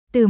Từ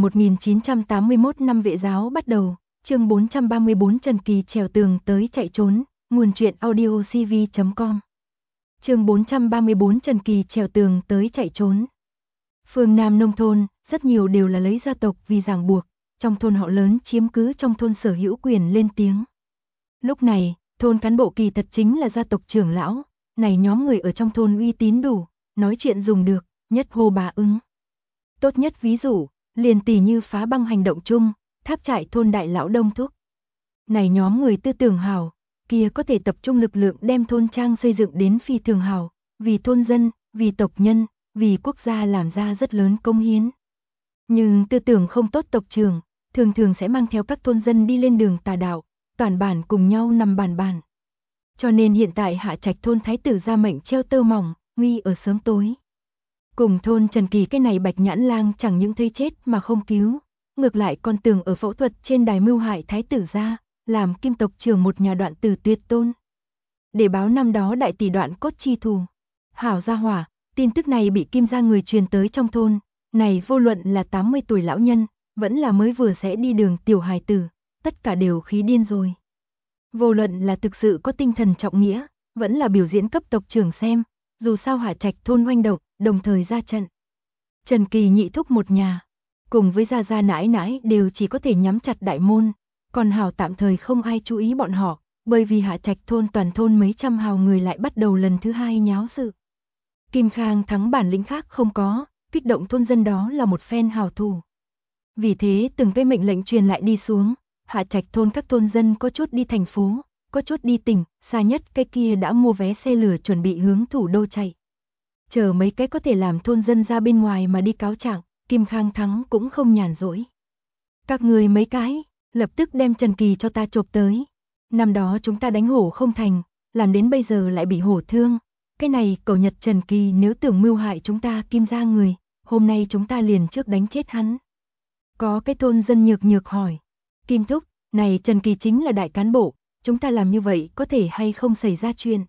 1981 năm Vệ giáo bắt đầu, chương 434 Trần Kỳ trèo tường tới chạy trốn, nguồn truyện audio cv.com. Chương 434 Trần Kỳ trèo tường tới chạy trốn. Phương Nam nông thôn, rất nhiều đều là lấy gia tộc vì ràng buộc, trong thôn họ lớn chiếm cứ trong thôn sở hữu quyền lên tiếng. Lúc này, thôn cán bộ kỳ thật chính là gia tộc trưởng lão, này nhóm người ở trong thôn uy tín đủ, nói chuyện dùng được, nhất hô bá ứng. Tốt nhất ví dụ, liền tỉ như phá băng hành động chung, tháp trại thôn đại lão Đông Thúc. Này nhóm người tư tưởng hào, kia có thể tập trung lực lượng đem thôn trang xây dựng đến phi thường hào, vì thôn dân, vì tộc nhân, vì quốc gia làm ra rất lớn công hiến. Nhưng tư tưởng không tốt tộc trưởng, thường thường sẽ mang theo các thôn dân đi lên đường tà đạo, toàn bản cùng nhau nằm bàn. Cho nên hiện tại Hạ Trạch thôn thái tử ra mệnh treo tơ mỏng, nguy ở sớm tối. Cùng thôn Trần Kỳ cái này Bạch Nhãn Lang chẳng những thấy chết mà không cứu, ngược lại còn tưởng ở phẫu thuật trên đài mưu hại thái tử ra, làm Kim tộc trưởng một nhà đoạn tử tuyệt tôn. Để báo năm đó đại tỷ đoạn cốt chi thù. Hảo gia hỏa, tin tức này bị Kim gia người truyền tới trong thôn, này vô luận là 80 tuổi lão nhân, vẫn là mới vừa sẽ đi đường tiểu hài tử, tất cả đều khí điên rồi. Vô luận là thực sự có tinh thần trọng nghĩa, vẫn là biểu diễn cấp tộc trưởng xem, dù sao Hạ Trạch thôn oanh động, đồng thời ra trận. Trần Kỳ nhị thúc một nhà, cùng với gia gia nãi nãi đều chỉ có thể nhắm chặt đại môn, còn hảo tạm thời không ai chú ý bọn họ, bởi vì Hạ Trạch thôn toàn thôn mấy trăm hào người lại bắt đầu lần thứ hai nháo sự. Kim Khang thắng bản lĩnh khác không có, kích động thôn dân đó là một phen hào thủ. Vì thế từng cái mệnh lệnh truyền lại đi xuống, Hạ Trạch thôn các thôn dân có chút đi thành phố, có chút đi tỉnh, xa nhất cái kia đã mua vé xe lửa chuẩn bị hướng thủ đô chạy. Chờ mấy cái có thể làm thôn dân ra bên ngoài mà đi cáo trạng, Kim Khang thắng cũng không nhàn rỗi. Các người mấy cái, lập tức đem Trần Kỳ cho ta chộp tới. Năm đó chúng ta đánh hổ không thành, làm đến bây giờ lại bị hổ thương. Cái này cẩu Nhật Trần Kỳ nếu tưởng mưu hại chúng ta Kim gia người, hôm nay chúng ta liền trước đánh chết hắn. Có cái thôn dân nhược hỏi, Kim thúc, này Trần Kỳ chính là đại cán bộ, chúng ta làm như vậy có thể hay không xảy ra chuyện?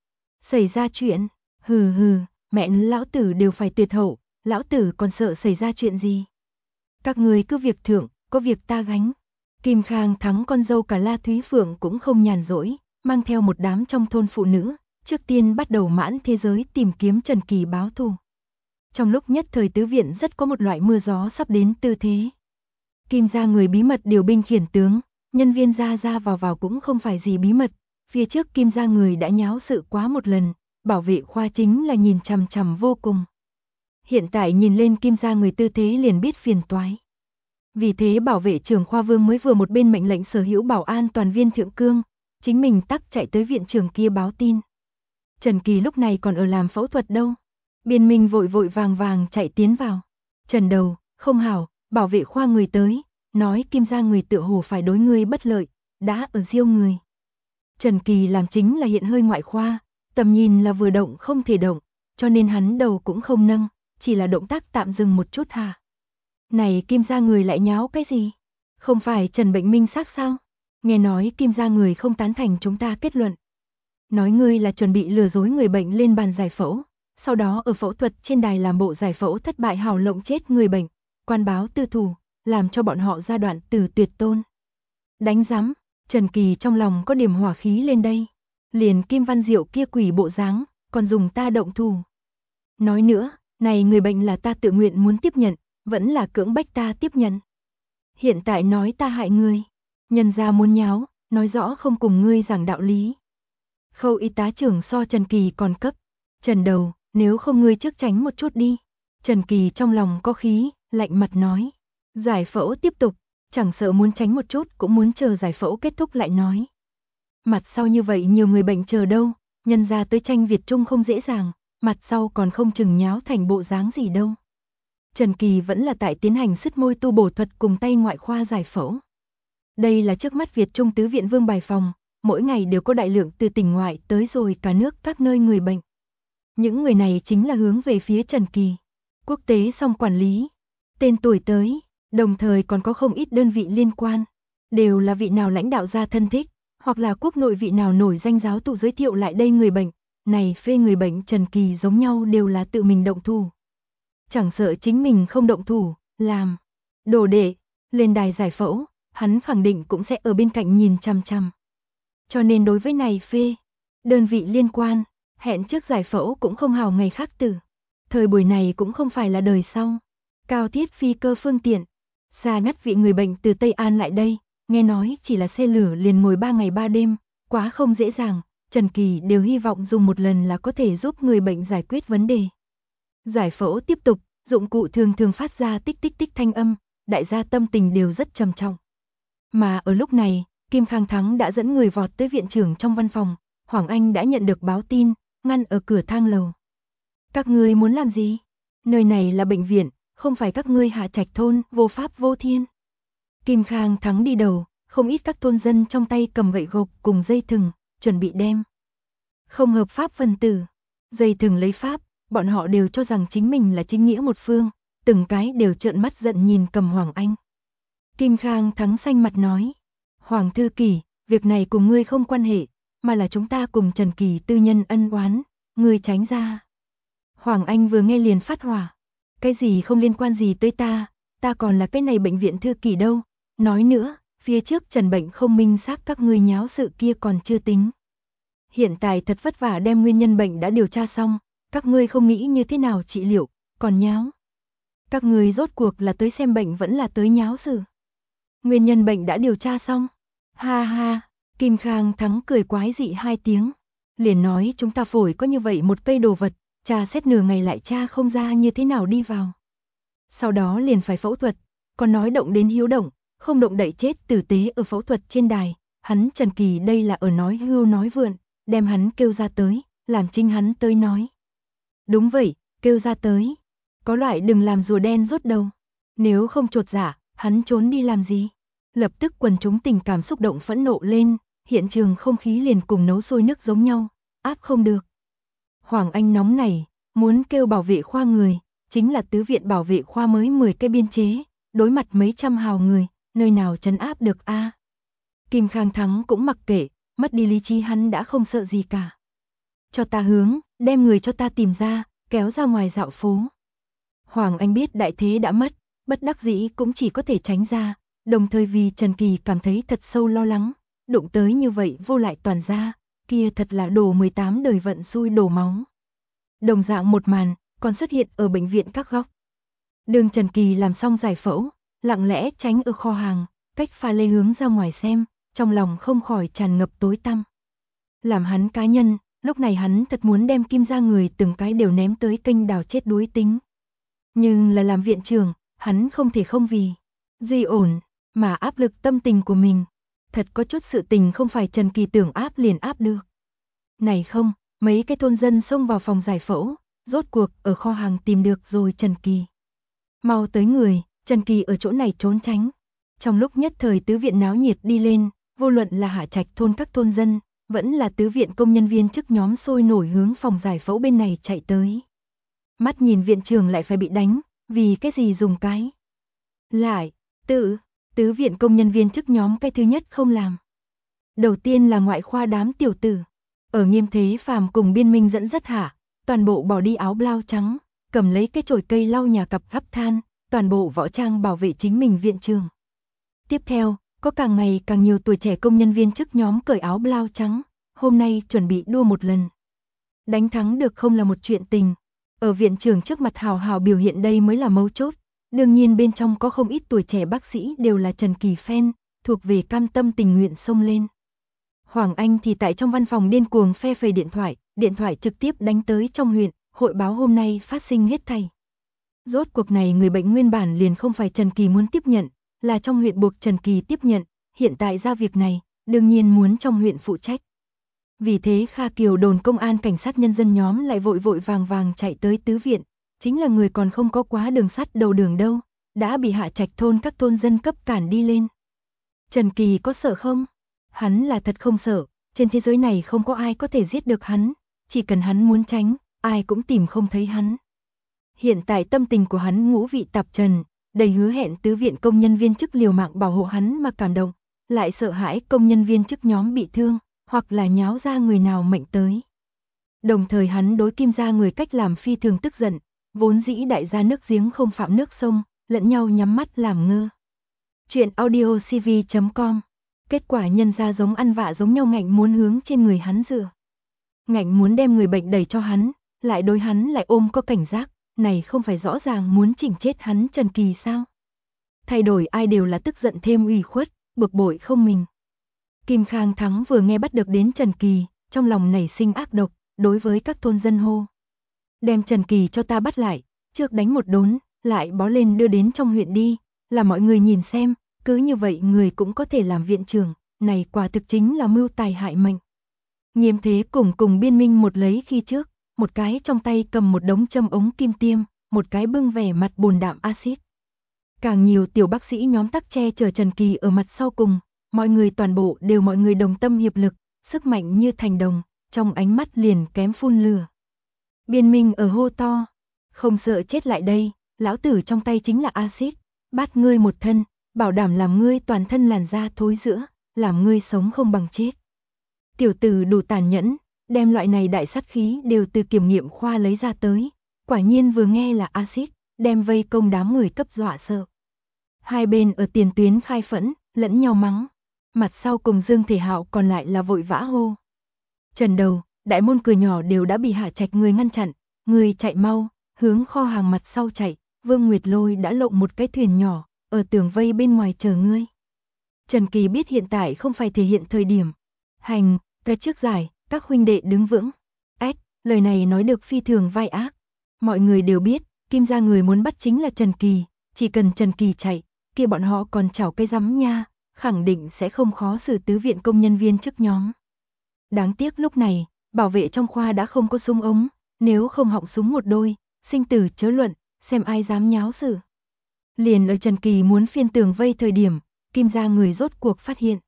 Xảy ra chuyện? Hừ, mẹ lão tử đều phải tuyệt hậu, lão tử còn sợ xảy ra chuyện gì? Các người cứ việc thưởng, có việc ta gánh. Kim Khang thắng con dâu cả La Thúy Phượng cũng không nhàn rỗi, mang theo một đám trong thôn phụ nữ, trước tiên bắt đầu mãn thế giới tìm kiếm Trần Kỳ báo thù. Trong lúc nhất thời tứ viện rất có một loại mưa gió sắp đến tư thế. Kim gia người bí mật điều binh khiển tướng, nhân viên ra vào cũng không phải gì bí mật, phía trước Kim gia người đã nháo sự quá một lần, bảo vệ khoa chính là nhìn chằm chằm vô cùng. Hiện tại nhìn lên Kim gia người tư thế liền biết phiền toái. Vì thế bảo vệ trưởng khoa Vương mới vừa một bên mệnh lệnh sở hữu bảo an toàn viên thượng cương, chính mình tắc chạy tới viện trưởng kia báo tin. Trần Kỳ lúc này còn ở làm phẫu thuật đâu. Biên Minh vội vàng chạy tiến vào. Trần đầu, không hảo, bảo vệ khoa người tới, nói Kim gia người tựa hồ phải đối ngươi bất lợi, đã ở diêu người. Trần Kỳ làm chính là hiện hơi ngoại khoa, tầm nhìn là vừa động không thể động, cho nên hắn đầu cũng không nâng, chỉ là động tác tạm dừng một chút hà. Này Kim gia người lại nháo cái gì? Không phải Trần bệnh minh xác sao? Nghe nói Kim gia người không tán thành chúng ta kết luận. Nói ngươi là chuẩn bị lừa dối người bệnh lên bàn giải phẫu, sau đó ở phẫu thuật trên đài làm bộ giải phẫu thất bại hào lộng chết người bệnh, quan báo tư thù, làm cho bọn họ gia đoạn tử tuyệt tôn. Đánh giám, Trần Kỳ trong lòng có điểm hỏa khí lên đây. Liền Kim Văn Diệu kia quỷ bộ dáng, còn dùng ta động thù. Nói nữa, này người bệnh là ta tự nguyện muốn tiếp nhận, vẫn là cưỡng bách ta tiếp nhận. Hiện tại nói ta hại ngươi, nhân gia muốn nháo, nói rõ không cùng ngươi giảng đạo lý. Khâu y tá trưởng so Trần Kỳ còn cấp. Trần đầu, nếu không ngươi trước tránh một chút đi. Trần Kỳ trong lòng có khí, lạnh mặt nói. Giải phẫu tiếp tục, chẳng sợ muốn tránh một chút cũng muốn chờ giải phẫu kết thúc lại nói. Mặt sau như vậy nhiều người bệnh chờ đâu, nhân ra tới tranh Việt Trung không dễ dàng, mặt sau còn không chừng nháo thành bộ dáng gì đâu. Trần Kỳ vẫn là tại tiến hành sứt môi tu bổ thuật cùng tay ngoại khoa giải phẫu. Đây là trước mắt Việt Trung tứ viện vương bài phòng, mỗi ngày đều có đại lượng từ tỉnh ngoại tới rồi cả nước các nơi người bệnh. Những người này chính là hướng về phía Trần Kỳ. Quốc tế song quản lý, tên tuổi tới, đồng thời còn có không ít đơn vị liên quan, đều là vị nào lãnh đạo gia thân thích, hoặc là quốc nội vị nào nổi danh giáo tụ giới thiệu lại đây người bệnh. Này phê người bệnh Trần Kỳ giống nhau đều là tự mình động thủ. Chẳng sợ chính mình không động thủ, làm. Đồ đệ, lên đài giải phẫu, hắn khẳng định cũng sẽ ở bên cạnh nhìn chằm chằm. Cho nên đối với này phê, đơn vị liên quan, hẹn trước giải phẫu cũng không hào ngày khác tử. Thời buổi này cũng không phải là đời sau. Cao thiết phi cơ phương tiện, xa ngắt vị người bệnh từ Tây An lại đây, nghe nói chỉ là xe lửa liền ngồi 3 ngày 3 đêm, quá không dễ dàng, Trần Kỳ đều hy vọng dùng một lần là có thể giúp người bệnh giải quyết vấn đề. Giải phẫu tiếp tục, dụng cụ thường thường phát ra tích tích tích thanh âm, đại gia tâm tình đều rất trầm trọng. Mà ở lúc này, Kim Khang Thắng đã dẫn người vọt tới viện trưởng trong văn phòng, Hoàng Anh đã nhận được báo tin, ngăn ở cửa thang lầu. Các ngươi muốn làm gì? Nơi này là bệnh viện, không phải các ngươi Hạ Trạch thôn, vô pháp vô thiên. Kim Khang Thắng đi đầu, không ít các thôn dân trong tay cầm gậy gộc cùng dây thừng, chuẩn bị đem. Không hợp pháp phần tử, dây thừng lấy pháp, bọn họ đều cho rằng chính mình là chính nghĩa một phương, từng cái đều trợn mắt giận nhìn cầm Hoàng Anh. Kim Khang Thắng xanh mặt nói, Hoàng thư kỷ, việc này cùng ngươi không quan hệ, mà là chúng ta cùng Trần Kỳ tư nhân ân oán, ngươi tránh ra. Hoàng Anh vừa nghe liền phát hỏa, cái gì không liên quan gì tới ta còn là cái này bệnh viện thư kỷ đâu, nói nữa, phía trước Trần bệnh không minh xác các ngươi nháo sự kia còn chưa tính. Hiện tại thật vất vả đem nguyên nhân bệnh đã điều tra xong, các ngươi không nghĩ như thế nào trị liệu, còn nháo. Các ngươi rốt cuộc là tới xem bệnh vẫn là tới nháo sự. Nguyên nhân bệnh đã điều tra xong. Ha ha, Kim Khang Thắng cười quái dị 2 tiếng. Liền nói chúng ta phổi có như vậy một cây đồ vật, tra xét nửa ngày lại tra không ra như thế nào đi vào. Sau đó liền phải phẫu thuật, còn nói động đến hiếu động, không động đậy chết tử tế ở phẫu thuật trên đài. Hắn Trần Kỳ đây là ở nói hưu nói vượn, đem hắn kêu ra tới, làm chính hắn tới nói. Đúng vậy, kêu ra tới. Có loại đừng làm rùa đen rút đầu. Nếu không chột dạ, hắn trốn đi làm gì? Lập tức quần chúng tình cảm xúc động phẫn nộ lên, hiện trường không khí liền cùng nấu sôi nước giống nhau, áp không được. Hoàng Anh nóng này, muốn kêu bảo vệ khoa người, chính là tứ viện bảo vệ khoa mới 10 cái biên chế, đối mặt mấy trăm hào người, nơi nào trấn áp được a? Kim Khang Thắng cũng mặc kệ, mất đi lý trí hắn đã không sợ gì cả. Cho ta hướng, đem người cho ta tìm ra, kéo ra ngoài dạo phố. Hoàng Anh biết đại thế đã mất, bất đắc dĩ cũng chỉ có thể tránh ra, đồng thời vì Trần Kỳ cảm thấy thật sâu lo lắng, đụng tới như vậy vô lại toàn gia, kia thật là đổ 18 đời vận xui đổ máu. Đồng dạng một màn, còn xuất hiện ở bệnh viện các góc. Đường Trần Kỳ làm xong giải phẫu, lặng lẽ tránh ở kho hàng, cách pha lê hướng ra ngoài xem, trong lòng không khỏi tràn ngập tối tăm. Làm hắn cá nhân, lúc này hắn thật muốn đem Kim gia người từng cái đều ném tới kênh đào chết đuối tính. Nhưng là làm viện trưởng, hắn không thể không vì duy ổn, mà áp lực tâm tình của mình. Thật có chút sự tình không phải Trần Kỳ tưởng áp liền áp được. Này không, mấy cái thôn dân xông vào phòng giải phẫu, rốt cuộc ở kho hàng tìm được rồi Trần Kỳ. Mau tới người, Trần Kỳ ở chỗ này trốn tránh. Trong lúc nhất thời tứ viện náo nhiệt đi lên, vô luận là Hạ Trạch thôn các thôn dân, vẫn là tứ viện công nhân viên chức nhóm sôi nổi hướng phòng giải phẫu bên này chạy tới. Mắt nhìn viện trưởng lại phải bị đánh, vì cái gì dùng cái. Lại, tứ viện công nhân viên chức nhóm cái thứ nhất không làm. Đầu tiên là ngoại khoa đám tiểu tử. Ở Nghiêm Thế Phàm cùng Biên Minh dẫn dắt hạ, toàn bộ bỏ đi áo blau trắng, cầm lấy cái chổi cây lau nhà cặp gấp than, toàn bộ võ trang bảo vệ chính mình viện trưởng. Tiếp theo, có càng ngày càng nhiều tuổi trẻ công nhân viên chức nhóm cởi áo blau trắng, hôm nay chuẩn bị đua một lần. Đánh thắng được không là một chuyện tình. Ở viện trưởng trước mặt hào hào biểu hiện đây mới là mấu chốt. Đương nhiên bên trong có không ít tuổi trẻ bác sĩ đều là Trần Kỳ fan, thuộc về cam tâm tình nguyện xông lên. Hoàng Anh thì tại trong văn phòng điên cuồng phe phẩy điện thoại trực tiếp đánh tới trong huyện, hội báo hôm nay phát sinh hết thảy. Rốt cuộc này người bệnh nguyên bản liền không phải Trần Kỳ muốn tiếp nhận, là trong huyện buộc Trần Kỳ tiếp nhận, hiện tại ra việc này, đương nhiên muốn trong huyện phụ trách. Vì thế Kha Kiều đồn công an cảnh sát nhân dân nhóm lại vội vội vàng chạy tới tứ viện, chính là người còn không có quá đường sắt đầu đường đâu, đã bị Hạ Trạch thôn các thôn dân cấp cản đi lên. Trần Kỳ có sợ không? Hắn là thật không sợ, trên thế giới này không có ai có thể giết được hắn, chỉ cần hắn muốn tránh, ai cũng tìm không thấy hắn. Hiện tại tâm tình của hắn ngũ vị tạp trần, đầy hứa hẹn tứ viện công nhân viên chức liều mạng bảo hộ hắn mà cảm động, lại sợ hãi công nhân viên chức nhóm bị thương, hoặc là nháo ra người nào mệnh tới. Đồng thời hắn đối Kim gia người cách làm phi thường tức giận, vốn dĩ đại gia nước giếng không phạm nước sông, lẫn nhau nhắm mắt làm ngơ. Chuyện audio cv.com. Kết quả nhân ra giống ăn vạ giống nhau, Ngạnh muốn hướng trên người hắn dựa. Ngạnh muốn đem người bệnh đẩy cho hắn, lại đối hắn lại ôm có cảnh giác, này không phải rõ ràng muốn chỉnh chết hắn Trần Kỳ sao? Thay đổi ai đều là tức giận thêm ủy khuất, bực bội không mình. Kim Khang Thắng vừa nghe bắt được đến Trần Kỳ, trong lòng nảy sinh ác độc, đối với các thôn dân hô. Đem Trần Kỳ cho ta bắt lại, trước đánh một đốn, lại bó lên đưa đến trong huyện đi, là mọi người nhìn xem, cứ như vậy người cũng có thể làm viện trưởng, này quả thực chính là mưu tài hại mệnh. Nghiêm Thế cùng Biên Minh một lấy khi trước, một cái trong tay cầm một đống châm ống kim tiêm, một cái bưng vẻ mặt bùn đạm axit. Càng nhiều tiểu bác sĩ nhóm tắc che chở Trần Kỳ ở mặt sau cùng, mọi người toàn bộ đều mọi người đồng tâm hiệp lực, sức mạnh như thành đồng, trong ánh mắt liền kém phun lửa. Biên Minh ở hô to, không sợ chết lại đây, lão tử trong tay chính là axit, bắt ngươi một thân, bảo đảm làm ngươi toàn thân làn da thối rữa, làm ngươi sống không bằng chết. Tiểu tử đủ tàn nhẫn, đem loại này đại sát khí đều từ kiểm nghiệm khoa lấy ra tới, quả nhiên vừa nghe là axit, đem vây công đám người cấp dọa sợ. Hai bên ở tiền tuyến khai phẫn, lẫn nhau mắng, mặt sau cùng Dương Thể Hạo còn lại là vội vã hô. Trần Đầu, đại môn cửa nhỏ đều đã bị Hạ Trạch người ngăn chặn, người chạy mau, hướng kho hàng mặt sau chạy, Vương Nguyệt Lôi đã lộng một cái thuyền nhỏ, ở tường vây bên ngoài chờ ngươi. Trần Kỳ biết hiện tại không phải thể hiện thời điểm. Hành, ta trước giải, các huynh đệ đứng vững. Lời này nói được phi thường vai ác. Mọi người đều biết, Kim gia người muốn bắt chính là Trần Kỳ, chỉ cần Trần Kỳ chạy, kia bọn họ còn chảo cái rắm nha, khẳng định sẽ không khó xử tứ viện công nhân viên chức nhóm. Đáng tiếc lúc này, bảo vệ trong khoa đã không có súng ống, nếu không họng súng một đôi, sinh tử chớ luận, xem ai dám nháo sự. Liền ở Trần Kỳ muốn phiên tường vây thời điểm, Kim gia người rốt cuộc phát hiện.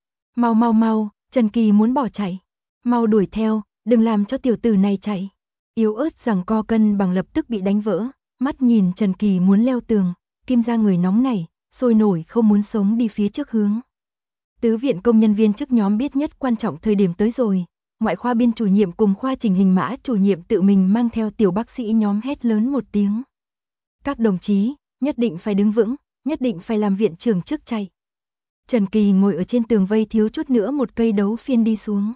Mau, Trần Kỳ muốn bỏ chạy. Mau đuổi theo, đừng làm cho tiểu tử này chạy. Yếu ớt rằng co cân bằng lập tức bị đánh vỡ, mắt nhìn Trần Kỳ muốn leo tường, Kim gia người nóng nảy, sôi nổi không muốn sống đi phía trước hướng. Tứ viện công nhân viên chức nhóm biết nhất quan trọng thời điểm tới rồi, ngoại khoa biên chủ nhiệm cùng khoa chỉnh hình mã chủ nhiệm tự mình mang theo tiểu bác sĩ nhóm hét lớn một tiếng. Các đồng chí, nhất định phải đứng vững, nhất định phải làm viện trưởng trước chạy. Trần Kỳ ngồi ở trên tường vây thiếu chút nữa một cây đấu phiên đi xuống.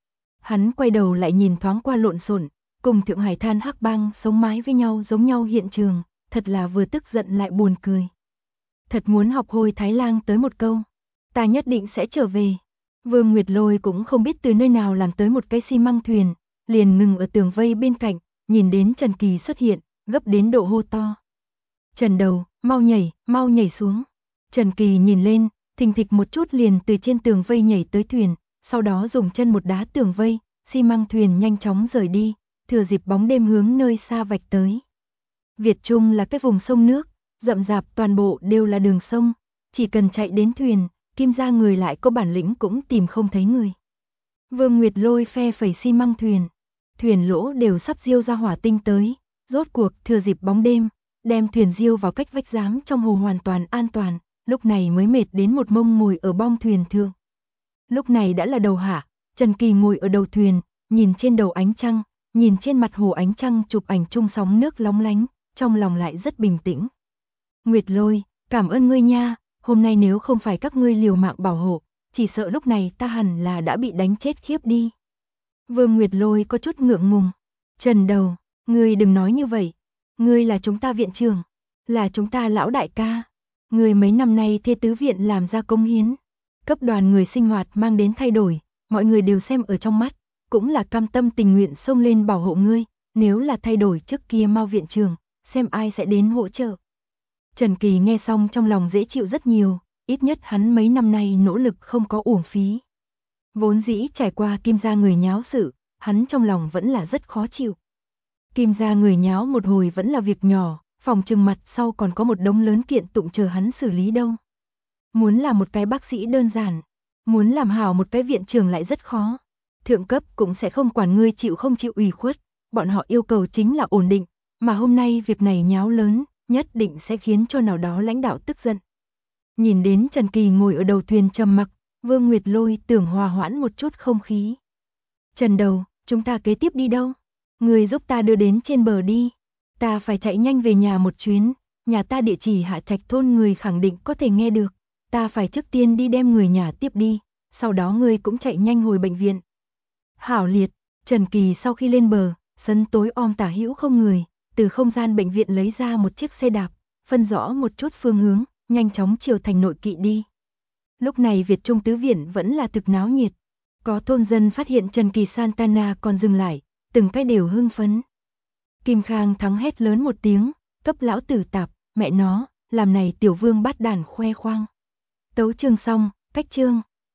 Hắn quay đầu lại nhìn thoáng qua lộn xộn, cùng Thượng Hải Than Hắc Bang sống mái với nhau giống nhau hiện trường, thật là vừa tức giận lại buồn cười. Thật muốn học Hồi Thái Lang tới một câu, ta nhất định sẽ trở về. Vương Nguyệt Lôi cũng không biết từ nơi nào làm tới một cái xi măng thuyền, liền ngừng ở tường vây bên cạnh, nhìn đến Trần Kỳ xuất hiện, gấp đến độ hô to. Trần Đầu, mau nhảy xuống. Trần Kỳ nhìn lên, thình thịch một chút liền từ trên tường vây nhảy tới thuyền, sau đó dùng chân một đá tường vây, xi măng thuyền nhanh chóng rời đi, thừa dịp bóng đêm hướng nơi xa vạch tới. Việt Trung là cái vùng sông nước, rậm rạp toàn bộ đều là đường sông, chỉ cần chạy đến thuyền, Kim gia người lại có bản lĩnh cũng tìm không thấy người. Vương Nguyệt Lôi phe phẩy xi măng thuyền lỗ đều sắp diêu ra hỏa tinh tới, rốt cuộc thừa dịp bóng đêm, đem thuyền diêu vào cách vách giám trong hồ hoàn toàn an toàn, lúc này mới mệt đến một mông ngồi ở bong thuyền thượng. Lúc này đã là đầu hạ, Trần Kỳ ngồi ở đầu thuyền, nhìn trên đầu ánh trăng, nhìn trên mặt hồ ánh trăng chụp ảnh chung sóng nước lóng lánh, trong lòng lại rất bình tĩnh. Nguyệt Lôi, cảm ơn ngươi nha, hôm nay nếu không phải các ngươi liều mạng bảo hộ, chỉ sợ lúc này ta hẳn là đã bị đánh chết khiếp đi. Vương Nguyệt Lôi có chút ngượng ngùng. Trần Đầu, ngươi đừng nói như vậy, ngươi là chúng ta viện trưởng, là chúng ta lão đại ca. Ngươi mấy năm nay thê tứ viện làm ra công hiến, cấp đoàn người sinh hoạt mang đến thay đổi, mọi người đều xem ở trong mắt, cũng là cam tâm tình nguyện xông lên bảo hộ ngươi, nếu là thay đổi trước kia Mao viện trưởng, xem ai sẽ đến hỗ trợ. Trần Kỳ nghe xong trong lòng dễ chịu rất nhiều, ít nhất hắn mấy năm nay nỗ lực không có uổng phí. Vốn dĩ trải qua Kim gia người nháo sự, hắn trong lòng vẫn là rất khó chịu. Kim gia người nháo một hồi vẫn là việc nhỏ, phòng trừng mặt sau còn có một đống lớn kiện tụng chờ hắn xử lý đâu. Muốn làm một cái bác sĩ đơn giản, muốn làm hảo một cái viện trưởng lại rất khó. Thượng cấp cũng sẽ không quản ngươi chịu không chịu ủy khuất, bọn họ yêu cầu chính là ổn định, mà hôm nay việc này nháo lớn, nhất định sẽ khiến cho nào đó lãnh đạo tức giận. Nhìn đến Trần Kỳ ngồi ở đầu thuyền trầm mặc, Vương Nguyệt Lôi tưởng hòa hoãn một chút không khí. Trần Đầu, chúng ta kế tiếp đi đâu? Người giúp ta đưa đến trên bờ đi. Ta phải chạy nhanh về nhà một chuyến, nhà ta địa chỉ Hạ Trạch thôn người khẳng định có thể nghe được, ta phải trước tiên đi đem người nhà tiếp đi, sau đó ngươi cũng chạy nhanh hồi bệnh viện. Hảo liệt, Trần Kỳ sau khi lên bờ, sân tối om tả hữu không người, từ không gian bệnh viện lấy ra một chiếc xe đạp, phân rõ một chút phương hướng, nhanh chóng chiều thành nội kỵ đi. Lúc này Việt Trung Tứ Viện vẫn là thực náo nhiệt. Có thôn dân phát hiện Trần Kỳ Santana còn dừng lại, từng cái đều hưng phấn. Kim Khang Thắng hét lớn một tiếng, cấp lão tử tạp, mẹ nó, làm này tiểu vương bát đản khoe khoang. Tấu chương xong, cách chương.